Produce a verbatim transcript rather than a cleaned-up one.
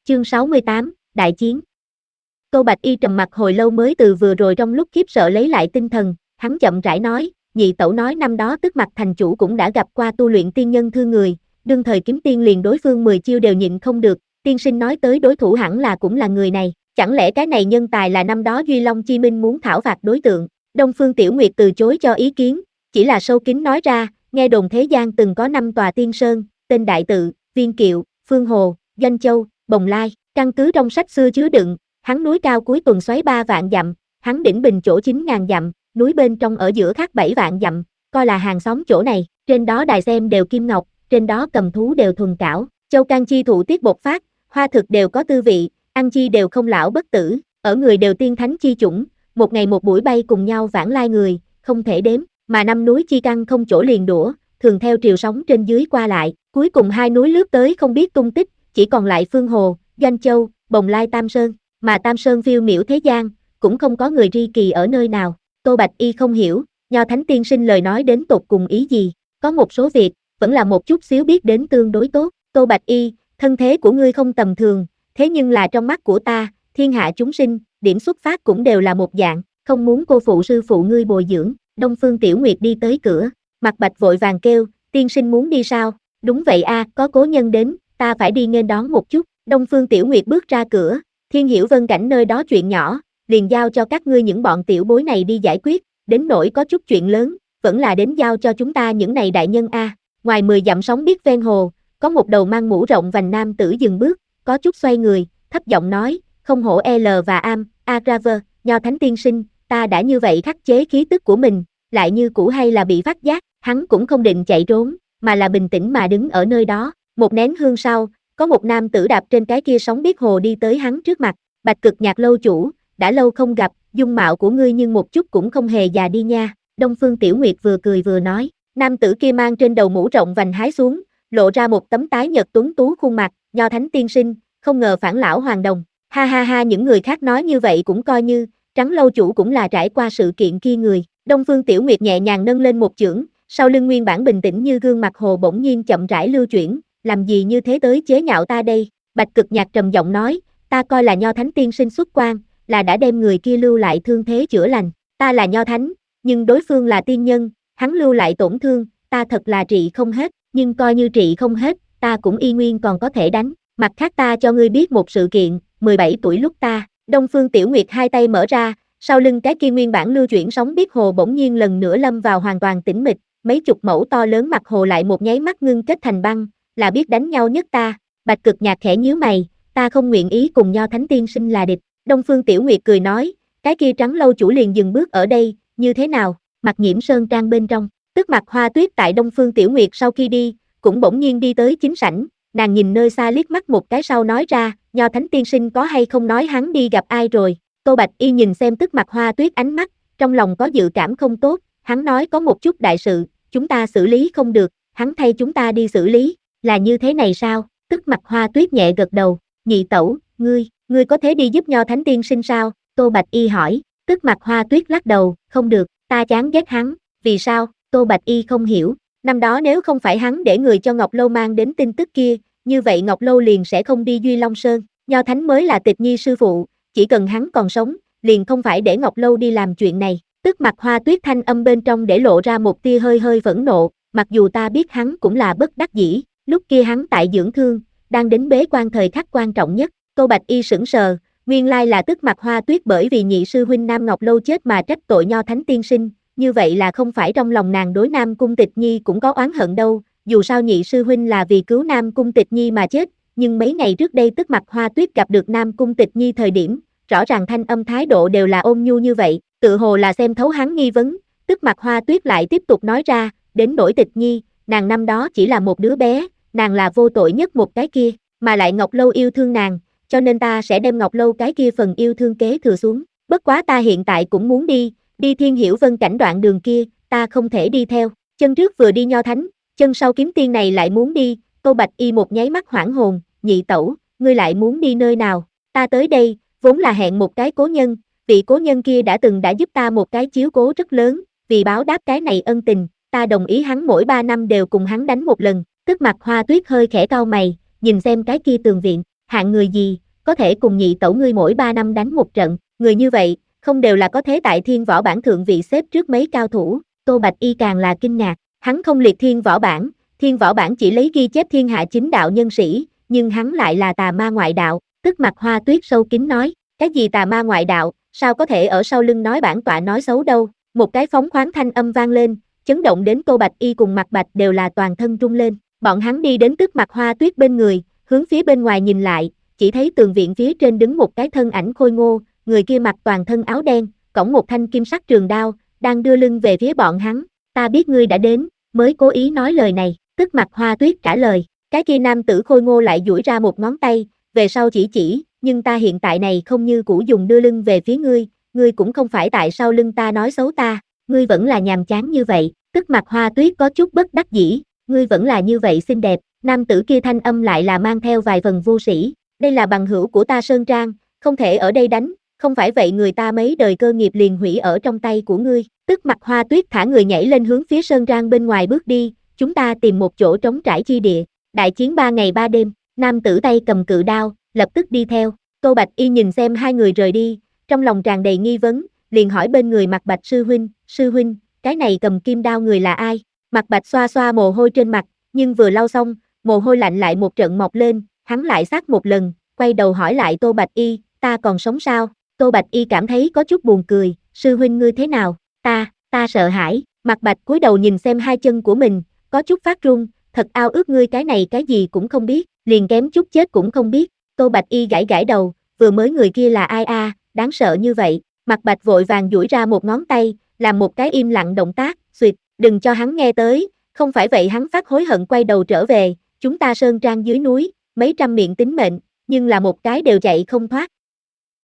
Chương sáu mươi tám, Đại chiến. Tô Bạch Y trầm mặc hồi lâu mới từ vừa rồi trong lúc khiếp sợ lấy lại tinh thần, hắn chậm rãi nói, nhị tẩu nói năm đó Tức Mặc thành chủ cũng đã gặp qua tu luyện tiên nhân thương người, đương thời kiếm tiên liền đối phương mười chiêu đều nhịn không được, tiên sinh nói tới đối thủ hẳn là cũng là người này, chẳng lẽ cái này nhân tài là năm đó Duy Long Chi Minh muốn thảo phạt đối tượng. Đông Phương Tiểu Nguyệt từ chối cho ý kiến, chỉ là sâu kín nói ra, nghe đồn thế gian từng có năm tòa tiên sơn, tên Đại Tự, Viên Kiệu, Phương Hồ, Doanh Châu, Bồng Lai, căn cứ trong sách xưa chứa đựng, hắn núi cao cuối tuần xoáy ba vạn dặm, hắn đỉnh bình chỗ chín ngàn dặm, núi bên trong ở giữa khác bảy vạn dặm, coi là hàng xóm chỗ này, trên đó đài xem đều kim ngọc, trên đó cầm thú đều thuần cảo, châu can chi thụ tiết bột phát, hoa thực đều có tư vị, ăn chi đều không lão bất tử, ở người đều tiên thánh chi chủng, một ngày một buổi bay cùng nhau vãng lai người, không thể đếm, mà năm núi chi căn không chỗ liền đũa, thường theo triều sóng trên dưới qua lại, cuối cùng hai núi lướt tới không biết tung tích, chỉ còn lại Phương Hồ, Doanh Châu, Bồng Lai Tam Sơn, mà Tam Sơn phiêu miểu thế gian, cũng không có người ri kỳ ở nơi nào. Tô Bạch Y không hiểu, Nho Thánh tiên sinh lời nói đến tột cùng ý gì, có một số việc, vẫn là một chút xíu biết đến tương đối tốt. Tô Bạch Y, thân thế của ngươi không tầm thường, thế nhưng là trong mắt của ta, thiên hạ chúng sinh, điểm xuất phát cũng đều là một dạng, không muốn cô phụ sư phụ ngươi bồi dưỡng. Đông Phương Tiểu Nguyệt đi tới cửa, Mặt Bạch vội vàng kêu, tiên sinh muốn đi sao? Đúng vậy a, có cố nhân đến, ta phải đi nghênh đón một chút. Đông Phương Tiểu Nguyệt bước ra cửa, Thiên Hiểu Vân Cảnh nơi đó chuyện nhỏ, liền giao cho các ngươi những bọn tiểu bối này đi giải quyết, đến nỗi có chút chuyện lớn, vẫn là đến giao cho chúng ta những này đại nhân a. Ngoài mười dặm sóng biết ven hồ, có một đầu mang mũ rộng vành nam tử dừng bước, có chút xoay người, thấp giọng nói, không hổ L và Am, Agraver, Nho Thánh tiên sinh, ta đã như vậy khắc chế khí tức của mình, lại như cũ hay là bị phát giác, hắn cũng không định chạy trốn, mà là bình tĩnh mà đứng ở nơi đó. Một nén hương sau, có một nam tử đạp trên cái kia sóng biết hồ đi tới hắn trước mặt, Bạch Cực Nhạc lâu chủ, đã lâu không gặp, dung mạo của ngươi nhưng một chút cũng không hề già đi nha. Đông Phương Tiểu Nguyệt vừa cười vừa nói, nam tử kia mang trên đầu mũ rộng vành hái xuống, lộ ra một tấm tái nhợt tuấn tú khuôn mặt, Nho Thánh tiên sinh, không ngờ phản lão hoàng đồng. Ha ha ha, những người khác nói như vậy cũng coi như, Trắng lâu chủ cũng là trải qua sự kiện kia người. Đông Phương Tiểu Nguyệt nhẹ nhàng nâng lên một chưởng, sau lưng nguyên bản bình tĩnh như gương mặt hồ bỗng nhiên chậm rãi lưu chuyển, làm gì như thế tới chế nhạo ta đây? Bạch Cực Nhạc trầm giọng nói, ta coi là Nho Thánh tiên sinh xuất quan, là đã đem người kia lưu lại thương thế chữa lành, ta là Nho Thánh, nhưng đối phương là tiên nhân, hắn lưu lại tổn thương, ta thật là trị không hết, nhưng coi như trị không hết, ta cũng y nguyên còn có thể đánh. Mặt khác ta cho ngươi biết một sự kiện, mười bảy tuổi lúc ta, Đông Phương Tiểu Nguyệt hai tay mở ra, sau lưng cái kia nguyên bản lưu chuyển sóng biết hồ bỗng nhiên lần nữa lâm vào hoàn toàn tĩnh mịch, mấy chục mẫu to lớn mặt hồ lại một nháy mắt ngưng kết thành băng, là biết đánh nhau nhất ta. Bạch Cực Nhạc khẽ nhíu mày, ta không nguyện ý cùng Nho Thánh tiên sinh là địch. Đông Phương Tiểu Nguyệt cười nói, cái kia Trắng lâu chủ liền dừng bước ở đây, như thế nào? Mặt Nhiễm Sơn Trang bên trong, Tức Mặc Hoa Tuyết tại Đông Phương Tiểu Nguyệt sau khi đi, cũng bỗng nhiên đi tới chính sảnh, nàng nhìn nơi xa liếc mắt một cái sau nói ra, Nho Thánh tiên sinh có hay không nói hắn đi gặp ai rồi? Tô Bạch Y nhìn xem Tức Mặc Hoa Tuyết ánh mắt, trong lòng có dự cảm không tốt, hắn nói có một chút đại sự, chúng ta xử lý không được, hắn thay chúng ta đi xử lý, là như thế này sao? Tức Mặc Hoa Tuyết nhẹ gật đầu, nhị tẩu, ngươi, ngươi có thể đi giúp Nho Thánh tiên sinh sao? Tô Bạch Y hỏi, Tức Mặc Hoa Tuyết lắc đầu, không được, ta chán ghét hắn, vì sao? Tô Bạch Y không hiểu, năm đó nếu không phải hắn để người cho Ngọc Lâu mang đến tin tức kia, như vậy Ngọc Lâu liền sẽ không đi Duy Long Sơn, Nho Thánh mới là Tịch Nhi sư phụ, chỉ cần hắn còn sống, liền không phải để Ngọc Lâu đi làm chuyện này. Tức Mặc Hoa Tuyết thanh âm bên trong để lộ ra một tia hơi hơi phẫn nộ, mặc dù ta biết hắn cũng là bất đắc dĩ, lúc kia hắn tại dưỡng thương, đang đến bế quan thời khắc quan trọng nhất. Tô Bạch Y sững sờ, nguyên lai là Tức Mặc Hoa Tuyết bởi vì nhị sư huynh Nam Ngọc Lâu chết mà trách tội Nho Thánh tiên sinh, như vậy là không phải trong lòng nàng đối Nam Cung Tịch Nhi cũng có oán hận đâu, dù sao nhị sư huynh là vì cứu Nam Cung Tịch Nhi mà chết, nhưng mấy ngày trước đây Tức Mặc Hoa Tuyết gặp được Nam Cung Tịch Nhi thời điểm, rõ ràng thanh âm thái độ đều là ôn nhu như vậy, tự hồ là xem thấu hắn nghi vấn. Tức Mặc Hoa Tuyết lại tiếp tục nói ra, đến nỗi Tịch Nhi, nàng năm đó chỉ là một đứa bé, nàng là vô tội nhất một cái kia, mà lại Ngọc Lâu yêu thương nàng, cho nên ta sẽ đem Ngọc Lâu cái kia phần yêu thương kế thừa xuống, bất quá ta hiện tại cũng muốn đi, đi Thiên Hiểu Vân Cảnh đoạn đường kia, ta không thể đi theo, chân trước vừa đi Nho Thánh, chân sau kiếm tiên này lại muốn đi. Tô Bạch Y một nháy mắt hoảng hồn, nhị tẩu, ngươi lại muốn đi nơi nào? Ta tới đây, vốn là hẹn một cái cố nhân, vị cố nhân kia đã từng đã giúp ta một cái chiếu cố rất lớn, vì báo đáp cái này ân tình, ta đồng ý hắn mỗi ba năm đều cùng hắn đánh một lần. Tức Mặc Hoa Tuyết hơi khẽ cau mày, nhìn xem cái kia tường viện, hạng người gì, có thể cùng nhị tẩu ngươi mỗi ba năm đánh một trận, người như vậy, không đều là có thế tại thiên võ bảng thượng vị xếp trước mấy cao thủ, Tô Bạch Y càng là kinh ngạc, hắn không liệt thiên võ bảng, thiên võ bảng chỉ lấy ghi chép thiên hạ chính đạo nhân sĩ, nhưng hắn lại là tà ma ngoại đạo, tức Mặt Hoa Tuyết sâu kín nói, cái gì tà ma ngoại đạo, sao có thể ở sau lưng nói bản tọa nói xấu đâu, một cái phóng khoáng thanh âm vang lên, chấn động đến Tô Bạch Y cùng Mạc Bạch đều là toàn thân rung lên, bọn hắn đi đến tức Mặt Hoa Tuyết bên người, hướng phía bên ngoài nhìn lại, chỉ thấy tường viện phía trên đứng một cái thân ảnh khôi ngô, người kia mặc toàn thân áo đen, cõng một thanh kim sắc trường đao, đang đưa lưng về phía bọn hắn, ta biết ngươi đã đến, mới cố ý nói lời này, tức Mặt Hoa Tuyết trả lời, cái kia nam tử khôi ngô lại duỗi ra một ngón tay, về sau chỉ chỉ, nhưng ta hiện tại này không như cũ dùng đưa lưng về phía ngươi, ngươi cũng không phải tại sau lưng ta nói xấu ta, ngươi vẫn là nhàm chán như vậy, tức Mặt Hoa Tuyết có chút bất đắc dĩ, ngươi vẫn là như vậy xinh đẹp, nam tử kia thanh âm lại là mang theo vài phần vô sĩ, đây là bằng hữu của ta Sơn Trang, không thể ở đây đánh, không phải vậy người ta mấy đời cơ nghiệp liền hủy ở trong tay của ngươi, tức Mặt Hoa Tuyết thả người nhảy lên hướng phía Sơn Trang bên ngoài bước đi, chúng ta tìm một chỗ trống trải chi địa, đại chiến ba ngày ba đêm, nam tử tay cầm cự đao, lập tức đi theo, Tô Bạch Y nhìn xem hai người rời đi, trong lòng tràn đầy nghi vấn, liền hỏi bên người Mạc Bạch sư huynh, sư huynh, cái này cầm kim đao người là ai? Mạc Bạch xoa xoa mồ hôi trên mặt, nhưng vừa lau xong, mồ hôi lạnh lại một trận mọc lên, hắn lại sát một lần, quay đầu hỏi lại Tô Bạch Y, ta còn sống sao? Tô Bạch Y cảm thấy có chút buồn cười, sư huynh ngươi thế nào? Ta, ta sợ hãi, Mạc Bạch cúi đầu nhìn xem hai chân của mình, có chút phát run, thật ao ước ngươi cái này cái gì cũng không biết, liền kém chút chết cũng không biết. Tô Bạch Y gãi gãi đầu, vừa mới người kia là ai a, à, đáng sợ như vậy. Mạc Bạch vội vàng duỗi ra một ngón tay, làm một cái im lặng động tác, xuyệt, đừng cho hắn nghe tới, không phải vậy hắn phát hối hận quay đầu trở về, chúng ta Sơn Trang dưới núi, mấy trăm miệng tính mệnh, nhưng là một cái đều chạy không thoát.